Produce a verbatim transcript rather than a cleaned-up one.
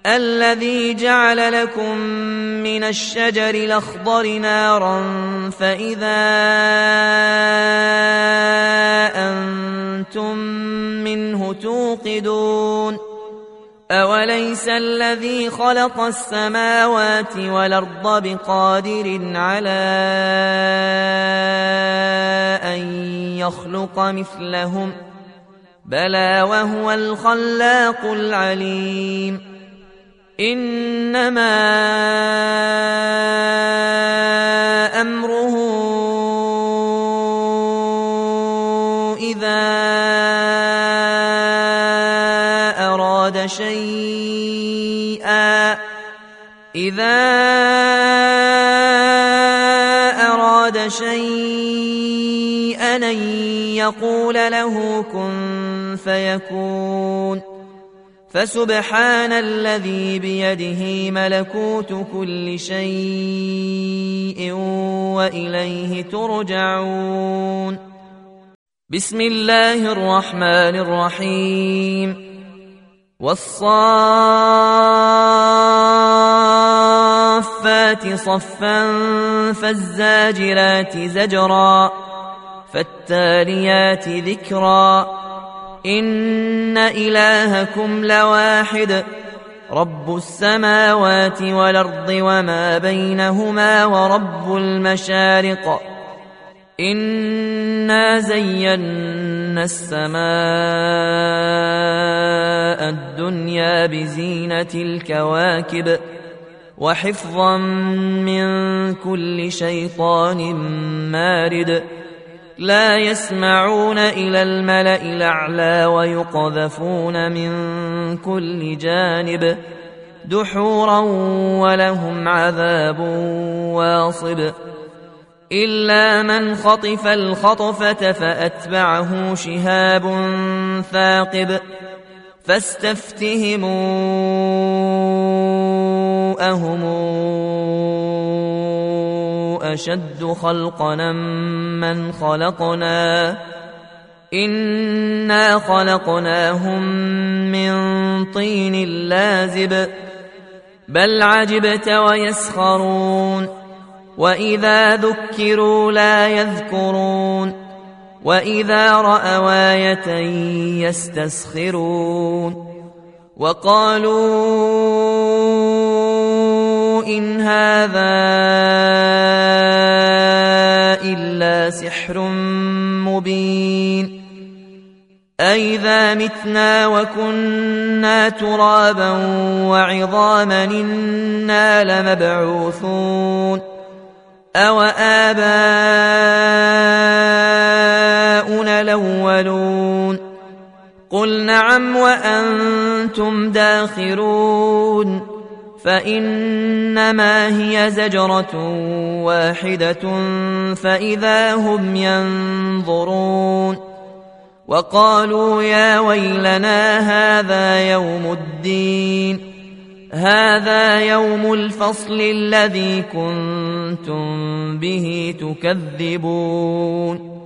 الذي جعل لكم من الشجر الأخضر نارا فإذا أنتم منه توقدون أوليس الذي خلق السماوات والأرض بقادر على أن يخلق مثلهم بلى وهو الخلاق العليم إنما أمره إذا أراد شيئا إذا أراد شيئا أن يقول له كن فيكون فسبحان الذي بيده ملكوت كل شيء وإليه ترجعون بسم الله الرحمن الرحيم والصافات صفا فالزاجرات زجرا فالتاليات ذكرا إن إلهكم لواحد رب السماوات والأرض وما بينهما ورب المشارق إنا زينا السماء الدنيا بزينة الكواكب وحفظا من كل شيطان مارد لا يسمعون إلى الملأ الأعلى ويقذفون من كل جانب دحورا ولهم عذاب واصب إلا من خطف الخطفة فأتبعه شهاب ثاقب فاستفتهموا أهم أشد خلقنا من خلقنا إنا خلقناهم من طين لازب بل عجبت ويسخرون وإذا ذكروا لا يذكرون وإذا رأوا آية يستسخرون وقالوا إن هذا إلا سحر مبين أئذا متنا وكنا ترابا وعظاما إنا لمبعوثون أو آباؤنا الأولون قل نعم وأنتم داخرون فإنما هي زجرة واحدة فإذا هم ينظرون وقالوا يا ويلنا هذا يوم الدين هذا يوم الفصل الذي كنتم به تكذبون